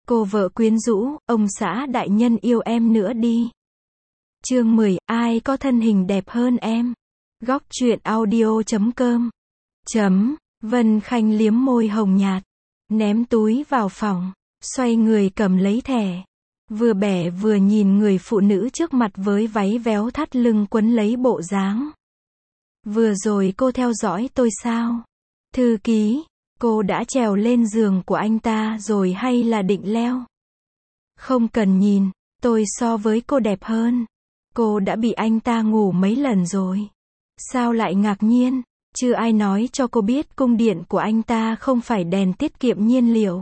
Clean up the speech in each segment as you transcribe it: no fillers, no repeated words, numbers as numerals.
Cô vợ quyến rũ, ông xã đại nhân yêu em nữa đi. Chương 10, ai có thân hình đẹp hơn em? Góc truyện audio.com. Vân Khanh liếm môi hồng nhạt, ném túi vào phòng, xoay người cầm lấy thẻ. Vừa bẻ vừa nhìn người phụ nữ trước mặt với váy véo thắt lưng quấn lấy bộ dáng. Vừa rồi cô theo dõi tôi sao? Thư ký, cô đã trèo lên giường của anh ta rồi hay là định leo? Không cần nhìn, tôi so với cô đẹp hơn. Cô đã bị anh ta ngủ mấy lần rồi. Sao lại ngạc nhiên? Chưa ai nói cho cô biết cung điện của anh ta không phải đèn tiết kiệm nhiên liệu.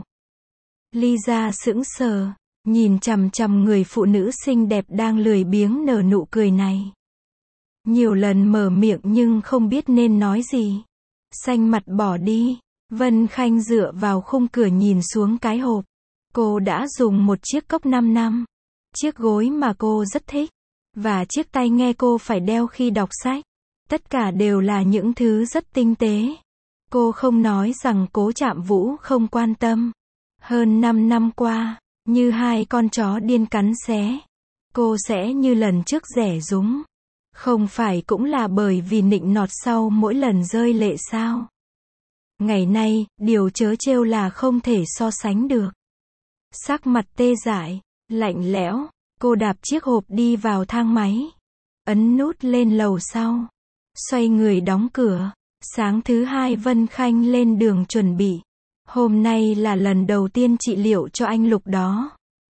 Lisa sững sờ, nhìn chằm chằm người phụ nữ xinh đẹp đang lười biếng nở nụ cười này. Nhiều lần mở miệng nhưng không biết nên nói gì. Xanh mặt bỏ đi. Vân Khanh dựa vào khung cửa nhìn xuống cái hộp. Cô đã dùng một chiếc cốc 5 năm. Chiếc gối mà cô rất thích. Và chiếc tai nghe cô phải đeo khi đọc sách. Tất cả đều là những thứ rất tinh tế. Cô không nói rằng Cố Trạm Vũ không quan tâm. Hơn 5 năm qua, như hai con chó điên cắn xé. Cô sẽ như lần trước rẻ rúng. Không phải cũng là bởi vì nịnh nọt sau mỗi lần rơi lệ sao? Ngày nay, điều trớ trêu là không thể so sánh được. Sắc mặt tê dại, lạnh lẽo, cô đạp chiếc hộp đi vào thang máy. Ấn nút lên lầu sau. Xoay người đóng cửa. Sáng thứ hai Vân Khanh lên đường chuẩn bị. Hôm nay là lần đầu tiên trị liệu cho anh Lục đó.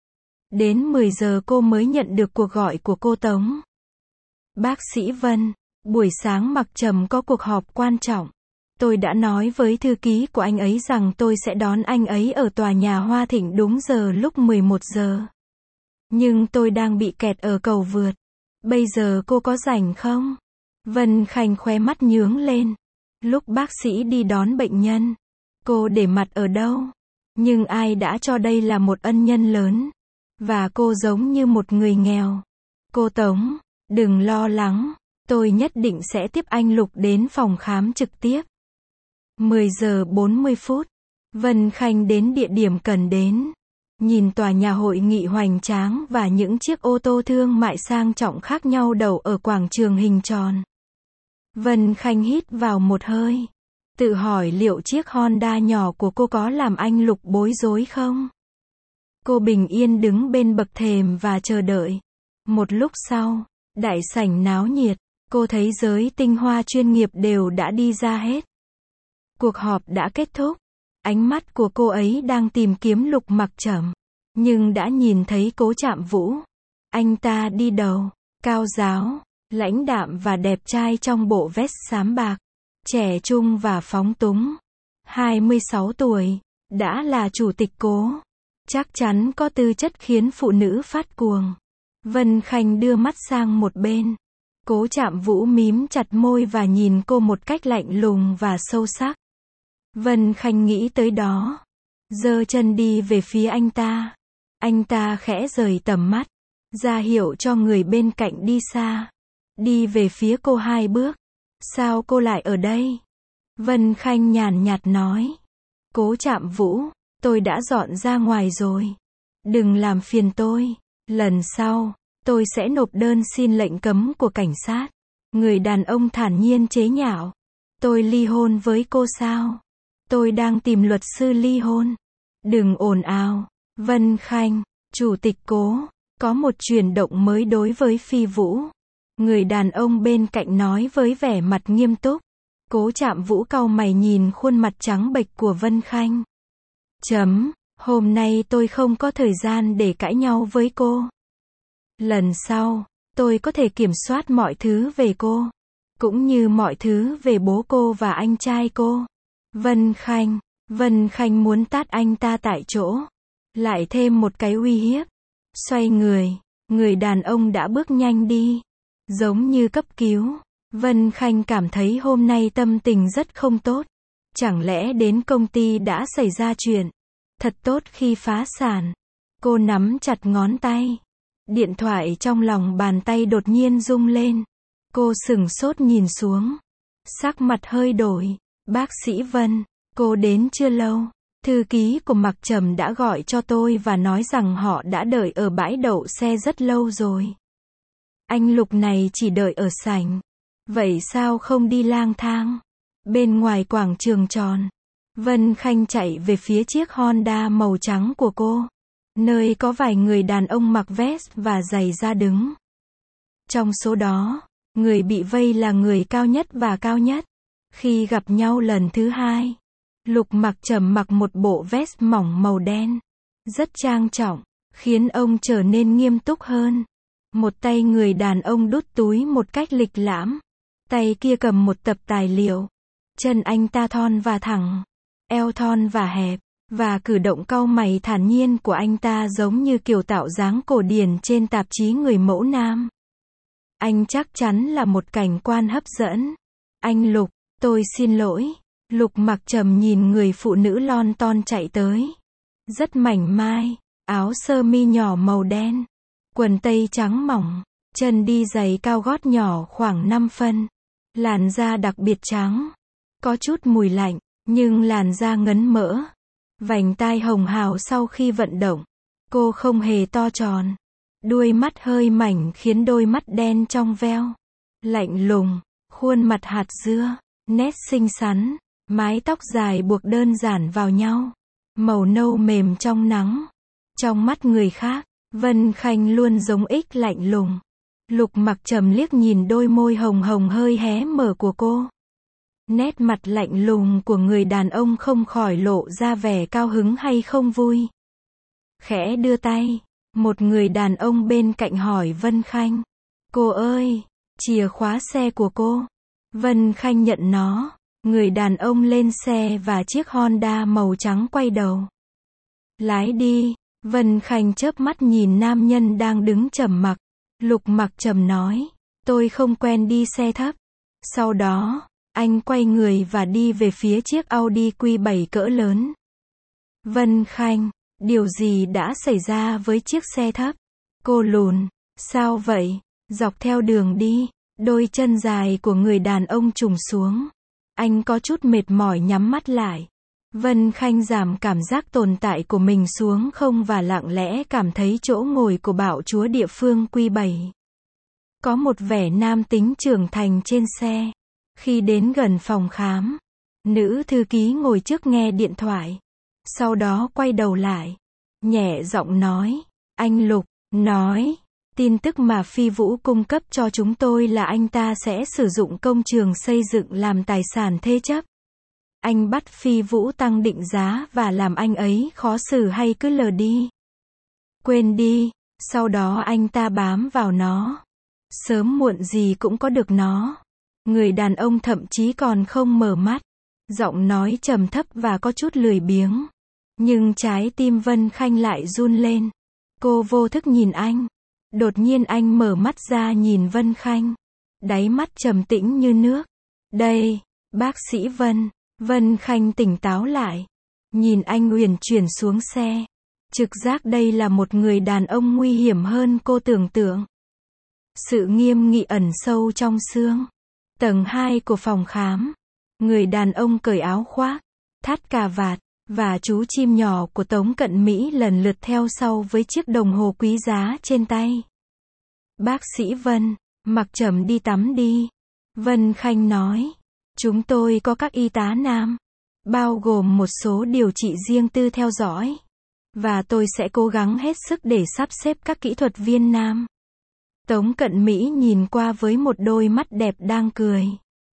Đến 10 giờ cô mới nhận được cuộc gọi của cô Tống. Bác sĩ Vân, buổi sáng Mặc Trầm có cuộc họp quan trọng. Tôi đã nói với thư ký của anh ấy rằng tôi sẽ đón anh ấy ở tòa nhà Hoa Thịnh đúng giờ lúc 11 giờ. Nhưng tôi đang bị kẹt ở cầu vượt. Bây giờ cô có rảnh không? Vân Khanh khóe mắt nhướng lên. Lúc bác sĩ đi đón bệnh nhân, cô để mặt ở đâu? Nhưng ai đã cho đây là một ân nhân lớn. Và cô giống như một người nghèo. Cô Tống, đừng lo lắng. Tôi nhất định sẽ tiếp anh Lục đến phòng khám trực tiếp. 10 giờ 40 phút. Vân Khanh đến địa điểm cần đến. Nhìn tòa nhà hội nghị hoành tráng và những chiếc ô tô thương mại sang trọng khác nhau đậu ở quảng trường hình tròn. Vân Khanh hít vào một hơi. Tự hỏi liệu chiếc Honda nhỏ của cô có làm anh Lục bối rối không? Cô bình yên đứng bên bậc thềm và chờ đợi. Một lúc sau, đại sảnh náo nhiệt, cô thấy giới tinh hoa chuyên nghiệp đều đã đi ra hết. Cuộc họp đã kết thúc. Ánh mắt của cô ấy đang tìm kiếm Lục Mặc Trầm. Nhưng đã nhìn thấy Cố Trạm Vũ. Anh ta đi đầu, cao ráo, lãnh đạm và đẹp trai trong bộ vest xám bạc. Trẻ trung và phóng túng. 26 tuổi, đã là chủ tịch Cố. Chắc chắn có tư chất khiến phụ nữ phát cuồng. Vân Khanh đưa mắt sang một bên. Cố Trạm Vũ mím chặt môi và nhìn cô một cách lạnh lùng và sâu sắc. Vân Khanh nghĩ tới đó. Giơ chân đi về phía anh ta. Anh ta khẽ rời tầm mắt. Ra hiệu cho người bên cạnh đi xa. Đi về phía cô 2 bước. Sao cô lại ở đây? Vân Khanh nhàn nhạt nói. Cố Trạm Vũ, tôi đã dọn ra ngoài rồi. Đừng làm phiền tôi. Lần sau, tôi sẽ nộp đơn xin lệnh cấm của cảnh sát. Người đàn ông thản nhiên chế nhạo. Tôi ly hôn với cô sao? Tôi đang tìm luật sư ly hôn. Đừng ồn ào. Vân Khanh, chủ tịch Cố, có một chuyển động mới đối với Phi Vũ. Người đàn ông bên cạnh nói với vẻ mặt nghiêm túc. Cố Trạm Vũ cau mày nhìn khuôn mặt trắng bệch của Vân Khanh. Hôm nay tôi không có thời gian để cãi nhau với cô. Lần sau, tôi có thể kiểm soát mọi thứ về cô. Cũng như mọi thứ về bố cô và anh trai cô. Vân Khanh muốn tát anh ta tại chỗ. Lại thêm một cái uy hiếp. Xoay người đàn ông đã bước nhanh đi. Giống như cấp cứu. Vân Khanh cảm thấy hôm nay tâm tình rất không tốt. Chẳng lẽ đến công ty đã xảy ra chuyện? Thật tốt khi phá sản. Cô nắm chặt ngón tay. Điện thoại trong lòng bàn tay đột nhiên rung lên. Cô sửng sốt nhìn xuống. Sắc mặt hơi đổi. Bác sĩ Vân, cô đến chưa lâu. Thư ký của Mặc Trầm đã gọi cho tôi và nói rằng họ đã đợi ở bãi đậu xe rất lâu rồi. Anh Lục này chỉ đợi ở sảnh. Vậy sao không đi lang thang? Bên ngoài quảng trường tròn, Vân Khanh chạy về phía chiếc Honda màu trắng của cô, nơi có vài người đàn ông mặc vest và giày da đứng. Trong số đó, người bị vây là người cao nhất và cao nhất. Khi gặp nhau lần thứ hai, Lục Mặc Trầm mặc một bộ vest mỏng màu đen, rất trang trọng, khiến ông trở nên nghiêm túc hơn. Một tay người đàn ông đút túi một cách lịch lãm, tay kia cầm một tập tài liệu. Chân anh ta thon và thẳng, eo thon và hẹp, và cử động cau mày thản nhiên của anh ta giống như kiểu tạo dáng cổ điển trên tạp chí Người mẫu nam. Anh chắc chắn là một cảnh quan hấp dẫn. Anh Lục, tôi xin lỗi. Lục Mặc Trầm nhìn người phụ nữ lon ton chạy tới. Rất mảnh mai, áo sơ mi nhỏ màu đen, quần tây trắng mỏng, chân đi giày cao gót nhỏ khoảng 5 phân. Làn da đặc biệt trắng, có chút mùi lạnh, nhưng làn da ngấn mỡ. Vành tai hồng hào sau khi vận động. Cô không hề to tròn. Đuôi mắt hơi mảnh khiến đôi mắt đen trong veo. Lạnh lùng, khuôn mặt hạt dưa, nét xinh xắn, mái tóc dài buộc đơn giản vào nhau. Màu nâu mềm trong nắng. Trong mắt người khác, Vân Khanh luôn giống ích lạnh lùng. Lục Mặc Trầm liếc nhìn đôi môi hồng hồng hơi hé mở của cô. Nét mặt lạnh lùng của người đàn ông không khỏi lộ ra vẻ cao hứng hay không vui. Khẽ đưa tay, một người đàn ông bên cạnh hỏi Vân Khanh. Cô ơi, chìa khóa xe của cô. Vân Khanh nhận nó. Người đàn ông lên xe và chiếc Honda màu trắng quay đầu. Lái đi. Vân Khanh chớp mắt nhìn nam nhân đang đứng trầm mặc. Lục Mặc Trầm nói. Tôi không quen đi xe thấp. Sau đó, anh quay người và đi về phía chiếc Audi Q7 cỡ lớn. Vân Khanh, điều gì đã xảy ra với chiếc xe thấp? Cô lùn, sao vậy? Dọc theo đường đi, đôi chân dài của người đàn ông trùng xuống. Anh có chút mệt mỏi nhắm mắt lại. Vân Khanh giảm cảm giác tồn tại của mình xuống không và lặng lẽ cảm thấy chỗ ngồi của bạo chúa địa phương Q7. Có một vẻ nam tính trưởng thành trên xe. Khi đến gần phòng khám, nữ thư ký ngồi trước nghe điện thoại. Sau đó quay đầu lại, nhẹ giọng nói, anh Lục, nói, tin tức mà Phi Vũ cung cấp cho chúng tôi là anh ta sẽ sử dụng công trường xây dựng làm tài sản thế chấp. Anh bắt Phi Vũ tăng định giá và làm anh ấy khó xử hay cứ lờ đi? Quên đi, sau đó anh ta bám vào nó. Sớm muộn gì cũng có được nó. Người đàn ông thậm chí còn không mở mắt. Giọng nói trầm thấp và có chút lười biếng. Nhưng trái tim Vân Khanh lại run lên. Cô vô thức nhìn anh. Đột nhiên anh mở mắt ra nhìn Vân Khanh. Đáy mắt trầm tĩnh như nước. Đây, bác sĩ Vân. Vân Khanh tỉnh táo lại. Nhìn anh uyển chuyển xuống xe. Trực giác đây là một người đàn ông nguy hiểm hơn cô tưởng tượng. Sự nghiêm nghị ẩn sâu trong xương. Tầng 2 của phòng khám. Người đàn ông cởi áo khoác, thắt cà vạt, và chú chim nhỏ của Tống Cận Mỹ lần lượt theo sau với chiếc đồng hồ quý giá trên tay. Bác sĩ Vân, Mặc Trầm đi tắm đi. Vân Khanh nói. Chúng tôi có các y tá nam, bao gồm một số điều trị riêng tư theo dõi. Và tôi sẽ cố gắng hết sức để sắp xếp các kỹ thuật viên nam. Tống Cận Mỹ nhìn qua với một đôi mắt đẹp đang cười.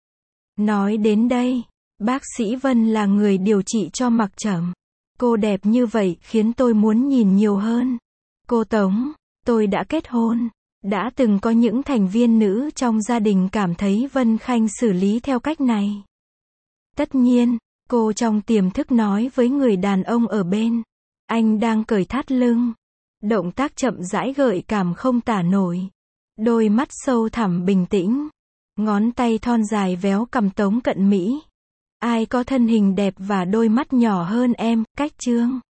Nói đến đây, bác sĩ Vân là người điều trị cho Mặc Trầm. Cô đẹp như vậy khiến tôi muốn nhìn nhiều hơn. Cô Tống, tôi đã kết hôn. Đã từng có những thành viên nữ trong gia đình cảm thấy Vân Khanh xử lý theo cách này. Tất nhiên, cô trong tiềm thức nói với người đàn ông ở bên. Anh đang cởi thắt lưng. Động tác chậm rãi gợi cảm không tả nổi. Đôi mắt sâu thẳm bình tĩnh. Ngón tay thon dài véo cằm Tống Cận Mỹ. Ai có thân hình đẹp và đôi mắt nhỏ hơn em, cách trương.